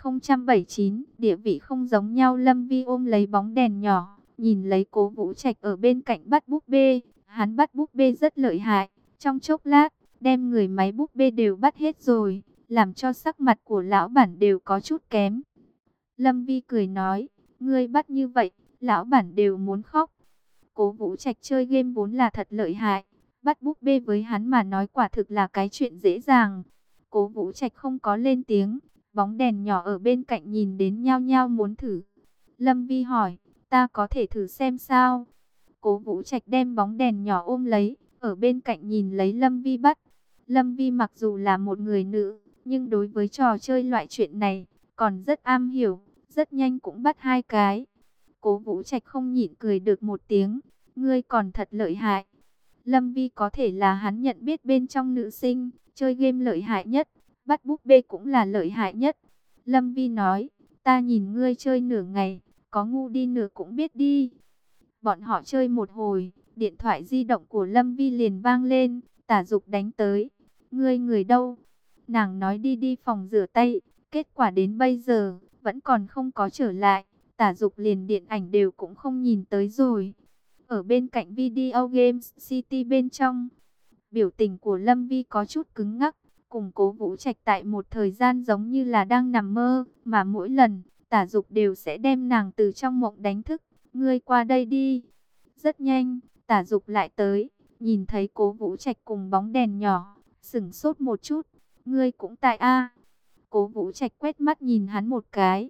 1079, địa vị không giống nhau. Lâm Vi ôm lấy bóng đèn nhỏ, nhìn lấy Cố Vũ Trạch ở bên cạnh bắt búp bê. Hắn bắt búp bê rất lợi hại, trong chốc lát, đem người máy búp bê đều bắt hết rồi, làm cho sắc mặt của lão bản đều có chút kém. Lâm Vi cười nói, ngươi bắt như vậy, lão bản đều muốn khóc. Cố Vũ Trạch chơi game vốn là thật lợi hại, bắt búp bê với hắn mà nói quả thực là cái chuyện dễ dàng. Cố Vũ Trạch không có lên tiếng. Bóng đèn nhỏ ở bên cạnh nhìn đến nhao nhao muốn thử. Lâm Vi hỏi, ta có thể thử xem sao? Cố Vũ Trạch đem bóng đèn nhỏ ôm lấy, ở bên cạnh nhìn lấy Lâm Vi bắt. Lâm Vi mặc dù là một người nữ, nhưng đối với trò chơi loại chuyện này, còn rất am hiểu, rất nhanh cũng bắt 2 cái. Cố Vũ Trạch không nhịn cười được một tiếng, ngươi còn thật lợi hại. Lâm Vi có thể là hắn nhận biết bên trong nữ sinh, chơi game lợi hại nhất. Bắt búp bê cũng là lợi hại nhất. Lâm Vi nói, ta nhìn ngươi chơi nửa ngày, có ngu đi nửa cũng biết đi. Bọn họ chơi một hồi, điện thoại di động của Lâm Vi liền vang lên, Tả Dục đánh tới. Ngươi người đâu? Nàng nói đi phòng rửa tay, kết quả đến bây giờ, vẫn còn không có trở lại. Tả Dục liền điện ảnh đều cũng không nhìn tới rồi. Ở bên cạnh Video Games City bên trong, biểu tình của Lâm Vi có chút cứng ngắc. Cùng Cố Vũ Trạch tại một thời gian giống như là đang nằm mơ, mà mỗi lần Tả Dục đều sẽ đem nàng từ trong mộng đánh thức. Ngươi qua đây đi. Rất nhanh, Tả Dục lại tới, nhìn thấy Cố Vũ Trạch cùng bóng đèn nhỏ, sững sốt một chút. Ngươi cũng tại a? Cố Vũ Trạch quét mắt nhìn hắn một cái.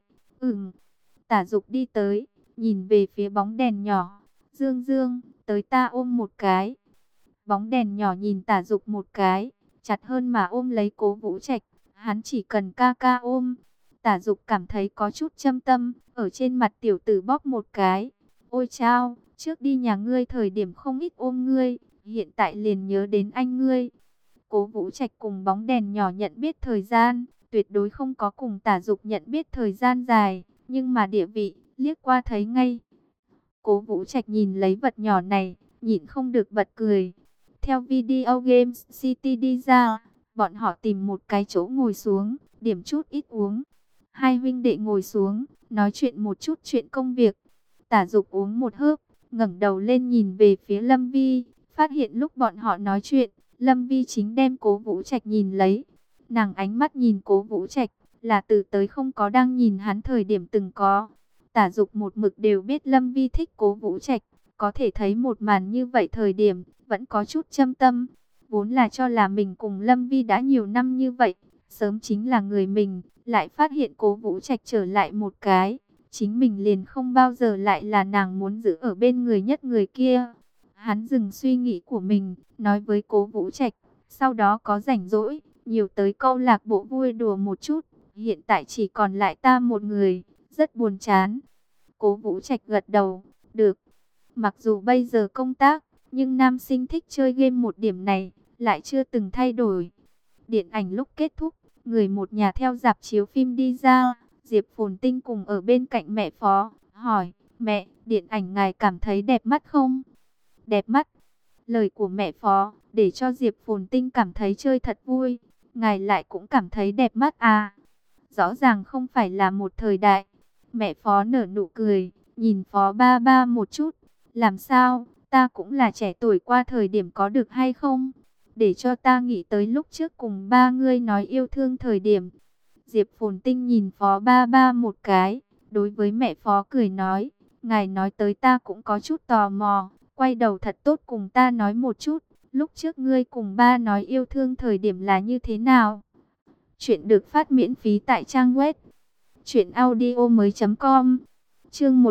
Tả Dục đi tới, nhìn về phía bóng đèn nhỏ. Dương Dương, tới ta ôm một cái. Bóng đèn nhỏ nhìn Tả Dục một cái, chặt hơn mà ôm lấy Cố Vũ Trạch. Hắn chỉ cần ca ca ôm. Tả Dục cảm thấy có chút châm tâm, ở trên mặt tiểu tử bóp một cái. Ôi chao, trước đi nhà ngươi thời điểm không ít ôm ngươi, hiện tại liền nhớ đến anh ngươi. Cố Vũ Trạch cùng bóng đèn nhỏ nhận biết thời gian, tuyệt đối không có cùng Tả Dục nhận biết thời gian dài, nhưng mà địa vị, liếc qua thấy ngay. Cố Vũ Trạch nhìn lấy vật nhỏ này, nhịn không được bật cười. Theo Video Games City đi ra, bọn họ tìm một cái chỗ ngồi xuống, điểm chút ít uống. Hai huynh đệ ngồi xuống, nói chuyện một chút chuyện công việc. Tả Dục uống một hớp, ngẩng đầu lên nhìn về phía Lâm Vi, phát hiện lúc bọn họ nói chuyện, Lâm Vi chính đem Cố Vũ Trạch nhìn lấy. Nàng ánh mắt nhìn Cố Vũ Trạch, là từ tới không có đang nhìn hắn thời điểm từng có. Tả Dục một mực đều biết Lâm Vi thích Cố Vũ Trạch, có thể thấy một màn như vậy thời điểm, vẫn có chút châm tâm. Vốn là cho là mình cùng Lâm Vi đã nhiều năm như vậy, sớm chính là người mình, lại phát hiện Cố Vũ Trạch trở lại một cái. Chính mình liền không bao giờ lại là nàng muốn giữ ở bên người nhất người kia. Hắn dừng suy nghĩ của mình, nói với Cố Vũ Trạch, sau đó có rảnh rỗi, nhiều tới câu lạc bộ vui đùa một chút. Hiện tại chỉ còn lại ta một người, rất buồn chán. Cố Vũ Trạch gật đầu, được. Mặc dù bây giờ công tác, nhưng nam sinh thích chơi game một điểm này, lại chưa từng thay đổi. Điện ảnh lúc kết thúc, người một nhà theo rạp chiếu phim đi ra. Diệp Phồn Tinh cùng ở bên cạnh mẹ Phó, hỏi, mẹ, điện ảnh ngài cảm thấy đẹp mắt không? Đẹp mắt. Lời của mẹ Phó, để cho Diệp Phồn Tinh cảm thấy chơi thật vui. Ngài lại cũng cảm thấy đẹp mắt à? Rõ ràng không phải là một thời đại. Mẹ Phó nở nụ cười, nhìn Phó ba ba một chút. Làm sao, ta cũng là trẻ tuổi qua thời điểm có được hay không? Để cho ta nghĩ tới lúc trước cùng ba ngươi nói yêu thương thời điểm. Diệp Phồn Tinh nhìn Phó ba ba một cái, đối với mẹ Phó cười nói, ngài nói tới ta cũng có chút tò mò, quay đầu thật tốt cùng ta nói một chút, lúc trước ngươi cùng ba nói yêu thương thời điểm là như thế nào? Chuyện được phát miễn phí tại trang web truyệnaudiomoi.com. Chương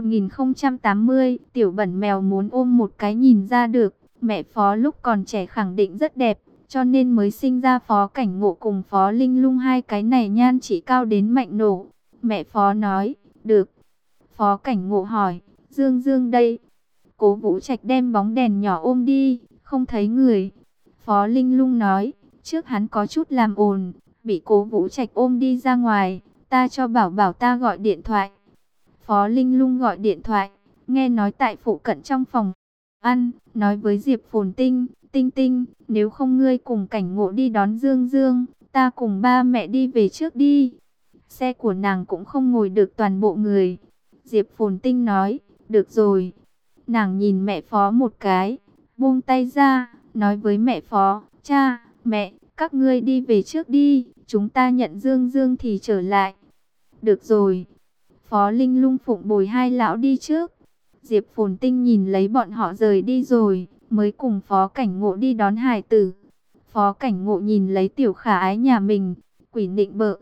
1080, Tiểu Bẩn Mèo muốn ôm một cái nhìn ra được, mẹ Phó lúc còn trẻ khẳng định rất đẹp, cho nên mới sinh ra Phó Cảnh Ngộ cùng Phó Linh Lung, hai cái này nhan chỉ cao đến mạnh nổ. Mẹ Phó nói, được. Phó Cảnh Ngộ hỏi, Dương Dương đây. Cố Vũ Trạch đem bóng đèn nhỏ ôm đi, không thấy người. Phó Linh Lung nói, trước hắn có chút làm ồn, bị Cố Vũ Trạch ôm đi ra ngoài, ta cho bảo bảo ta gọi điện thoại. Phó Linh Lung gọi điện thoại, nghe nói tại phụ cận trong phòng ăn, nói với Diệp Phồn Tinh, Tinh Tinh, nếu không ngươi cùng Cảnh Ngộ đi đón Dương Dương, ta cùng ba mẹ đi về trước đi. Xe của nàng cũng không ngồi được toàn bộ người. Diệp Phồn Tinh nói, được rồi. Nàng nhìn mẹ Phó một cái, buông tay ra, nói với mẹ Phó, cha, mẹ, các ngươi đi về trước đi, chúng ta nhận Dương Dương thì trở lại. Được rồi. Phó Linh Lung phụng bồi hai lão đi trước. Diệp Phồn Tinh nhìn lấy bọn họ rời đi rồi, mới cùng Phó Cảnh Ngộ đi đón hài tử. Phó Cảnh Ngộ nhìn lấy tiểu khả ái nhà mình, quỷ nịnh bợ.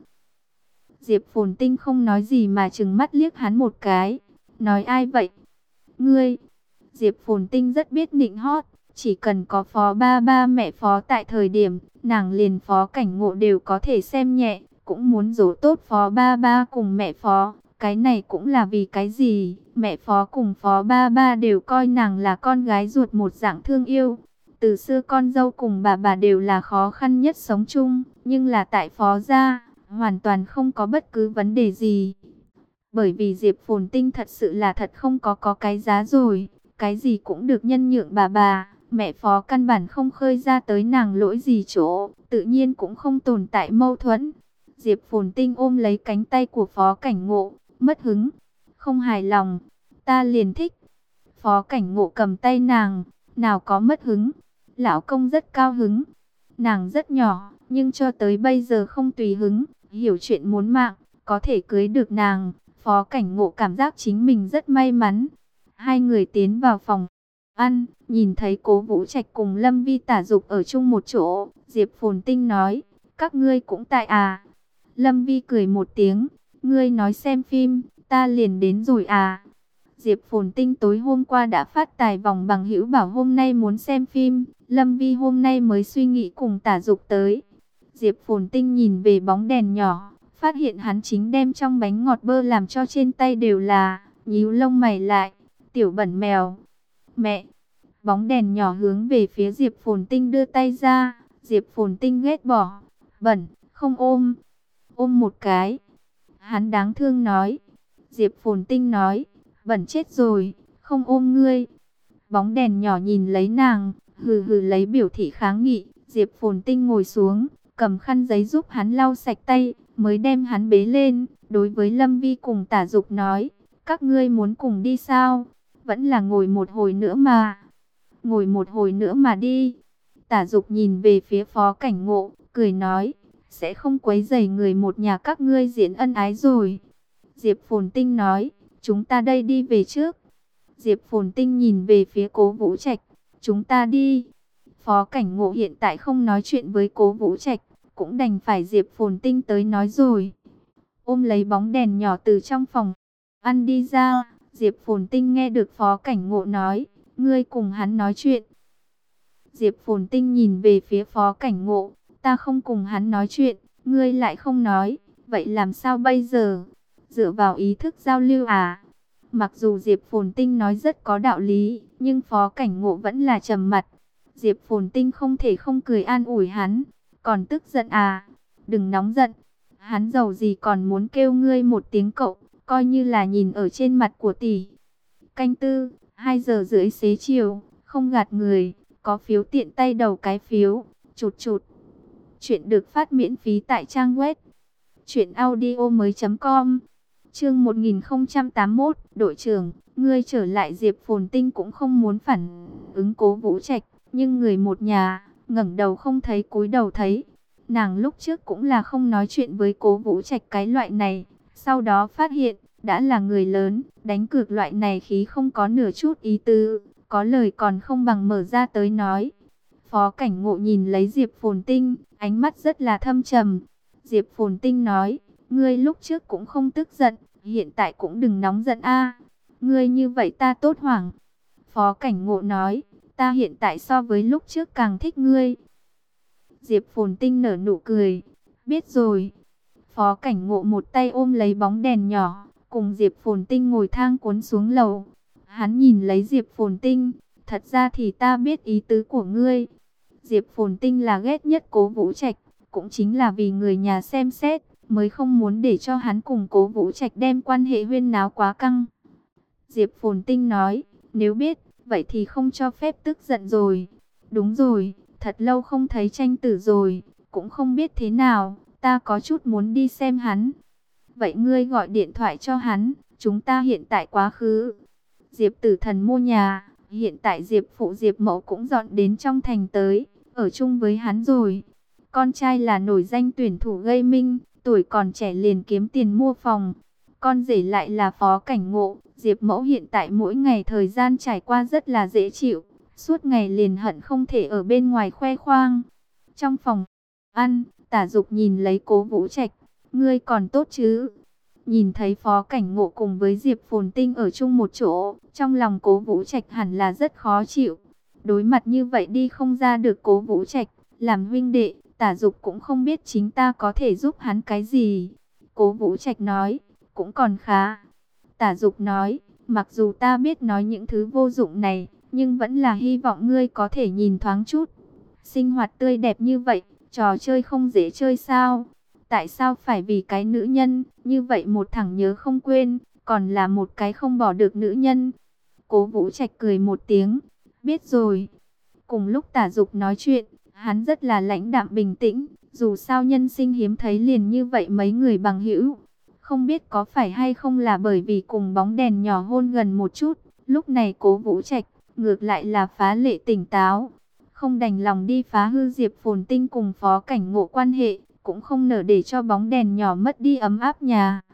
Diệp Phồn Tinh không nói gì mà trừng mắt liếc hắn một cái. Nói ai vậy? Ngươi. Diệp Phồn Tinh rất biết nịnh hót, chỉ cần có Phó ba ba mẹ Phó tại thời điểm, nàng liền Phó Cảnh Ngộ đều có thể xem nhẹ, cũng muốn dỗ tốt Phó ba ba cùng mẹ Phó. Cái này cũng là vì cái gì? Mẹ Phó cùng Phó ba ba đều coi nàng là con gái ruột một dạng thương yêu. Từ xưa con dâu cùng bà đều là khó khăn nhất sống chung, nhưng là tại Phó gia, hoàn toàn không có bất cứ vấn đề gì. Bởi vì Diệp Phồn Tinh thật sự là thật không có cái giá rồi, cái gì cũng được nhân nhượng bà. Mẹ Phó căn bản không khơi ra tới nàng lỗi gì chỗ, tự nhiên cũng không tồn tại mâu thuẫn. Diệp Phồn Tinh ôm lấy cánh tay của Phó Cảnh Ngộ, mất hứng, không hài lòng, ta liền thích. Phó Cảnh Ngộ cầm tay nàng, nào có mất hứng, lão công rất cao hứng. Nàng rất nhỏ, nhưng cho tới bây giờ không tùy hứng, hiểu chuyện muốn mạng, có thể cưới được nàng. Phó Cảnh Ngộ cảm giác chính mình rất may mắn. Hai người tiến vào phòng ăn, nhìn thấy Cố Vũ Trạch cùng Lâm Vi Tả Dục ở chung một chỗ, Diệp Phồn Tinh nói, các ngươi cũng tại à? Lâm Vi cười một tiếng, ngươi nói xem phim, ta liền đến rồi à? Diệp Phồn Tinh tối hôm qua đã phát tài vòng bằng hữu bảo hôm nay muốn xem phim, Lâm Vi hôm nay mới suy nghĩ cùng Tả Dục tới. Diệp Phồn Tinh nhìn về bóng đèn nhỏ, phát hiện hắn chính đem trong bánh ngọt bơ làm cho trên tay đều là, nhíu lông mày lại, tiểu bẩn mèo. Mẹ! Bóng đèn nhỏ hướng về phía Diệp Phồn Tinh đưa tay ra, Diệp Phồn Tinh ghét bỏ, bẩn, không ôm, ôm một cái. Hắn đáng thương nói, Diệp Phồn Tinh nói, bẩn chết rồi, không ôm ngươi. Bóng đèn nhỏ nhìn lấy nàng, hừ hừ lấy biểu thị kháng nghị, Diệp Phồn Tinh ngồi xuống, cầm khăn giấy giúp hắn lau sạch tay, mới đem hắn bế lên, đối với Lâm Vi cùng Tả Dục nói, các ngươi muốn cùng đi sao? Vẫn là ngồi một hồi nữa mà. Ngồi một hồi nữa mà đi. Tả Dục nhìn về phía Phó Cảnh Ngộ, cười nói, sẽ không quấy rầy người một nhà các ngươi diễn ân ái rồi. Diệp Phồn Tinh nói, chúng ta đây đi về trước. Diệp Phồn Tinh nhìn về phía Cố Vũ Trạch, chúng ta đi. Phó Cảnh Ngộ hiện tại không nói chuyện với Cố Vũ Trạch, cũng đành phải Diệp Phồn Tinh tới nói rồi. Ôm lấy bóng đèn nhỏ từ trong phòng ăn đi ra, Diệp Phồn Tinh nghe được Phó Cảnh Ngộ nói, ngươi cùng hắn nói chuyện. Diệp Phồn Tinh nhìn về phía Phó Cảnh Ngộ, ta không cùng hắn nói chuyện, ngươi lại không nói, vậy làm sao bây giờ? Dựa vào ý thức giao lưu à? Mặc dù Diệp Phồn Tinh nói rất có đạo lý, nhưng Phó Cảnh Ngộ vẫn là trầm mặt. Diệp Phồn Tinh không thể không cười an ủi hắn, còn tức giận à? Đừng nóng giận, hắn giàu gì còn muốn kêu ngươi một tiếng cậu, coi như là nhìn ở trên mặt của tỷ. Canh tư, 2 giờ rưỡi xế chiều, không gạt người, có phiếu tiện tay đầu cái phiếu, chụt chụt. Chuyện được phát miễn phí tại trang web truyệnaudiomoi.com. Chương 1081, đội trưởng, ngươi trở lại. Diệp Phồn Tinh cũng không muốn phản ứng Cố Vũ Trạch, nhưng người một nhà, ngẩng đầu không thấy cúi đầu thấy. Nàng lúc trước cũng là không nói chuyện với Cố Vũ Trạch cái loại này, sau đó phát hiện, đã là người lớn, đánh cược loại này khí không có nửa chút ý tứ, có lời còn không bằng mở ra tới nói. Phó Cảnh Ngộ nhìn lấy Diệp Phồn Tinh, ánh mắt rất là thâm trầm. Diệp Phồn Tinh nói, ngươi lúc trước cũng không tức giận, hiện tại cũng đừng nóng giận a. Ngươi như vậy ta tốt hoảng. Phó Cảnh Ngộ nói, ta hiện tại so với lúc trước càng thích ngươi. Diệp Phồn Tinh nở nụ cười, biết rồi. Phó Cảnh Ngộ một tay ôm lấy bóng đèn nhỏ, cùng Diệp Phồn Tinh ngồi thang cuốn xuống lầu. Hắn nhìn lấy Diệp Phồn Tinh, thật ra thì ta biết ý tứ của ngươi. Diệp Phồn Tinh là ghét nhất Cố Vũ Trạch, cũng chính là vì người nhà xem xét, mới không muốn để cho hắn cùng Cố Vũ Trạch đem quan hệ huyên náo quá căng. Diệp Phồn Tinh nói, nếu biết, vậy thì không cho phép tức giận rồi. Đúng rồi, thật lâu không thấy Tranh Tử rồi, cũng không biết thế nào, ta có chút muốn đi xem hắn. Vậy ngươi gọi điện thoại cho hắn, chúng ta hiện tại quá khứ. Diệp Tử Thần mua nhà, hiện tại Diệp Phụ Diệp Mẫu cũng dọn đến trong thành tới, ở chung với hắn rồi. Con trai là nổi danh tuyển thủ gây minh, tuổi còn trẻ liền kiếm tiền mua phòng. Con rể lại là Phó Cảnh Ngộ, Diệp Mẫu hiện tại mỗi ngày thời gian trải qua rất là dễ chịu, suốt ngày liền hận không thể ở bên ngoài khoe khoang. Trong phòng ăn, Tả Dục nhìn lấy Cố Vũ Trạch, ngươi còn tốt chứ? Nhìn thấy Phó Cảnh Ngộ cùng với Diệp Phồn Tinh ở chung một chỗ, trong lòng Cố Vũ Trạch hẳn là rất khó chịu. Đối mặt như vậy đi không ra được Cố Vũ Trạch, làm huynh đệ, Tả Dục cũng không biết chính ta có thể giúp hắn cái gì. Cố Vũ Trạch nói, cũng còn khá. Tả Dục nói, mặc dù ta biết nói những thứ vô dụng này, nhưng vẫn là hy vọng ngươi có thể nhìn thoáng chút. Sinh hoạt tươi đẹp như vậy, trò chơi không dễ chơi sao? Tại sao phải vì cái nữ nhân, như vậy một thằng nhớ không quên, còn là một cái không bỏ được nữ nhân? Cố Vũ Trạch cười một tiếng, biết rồi. Cùng lúc Tả Dục nói chuyện, hắn rất là lãnh đạm bình tĩnh, dù sao nhân sinh hiếm thấy liền như vậy mấy người bằng hữu. Không biết có phải hay không là bởi vì cùng bóng đèn nhỏ hôn gần một chút, lúc này Cố Vũ Trạch ngược lại là phá lệ tỉnh táo, không đành lòng đi phá hư Diệp Phồn Tinh cùng Phó Cảnh Ngộ quan hệ, cũng không nỡ để cho bóng đèn nhỏ mất đi ấm áp nhà.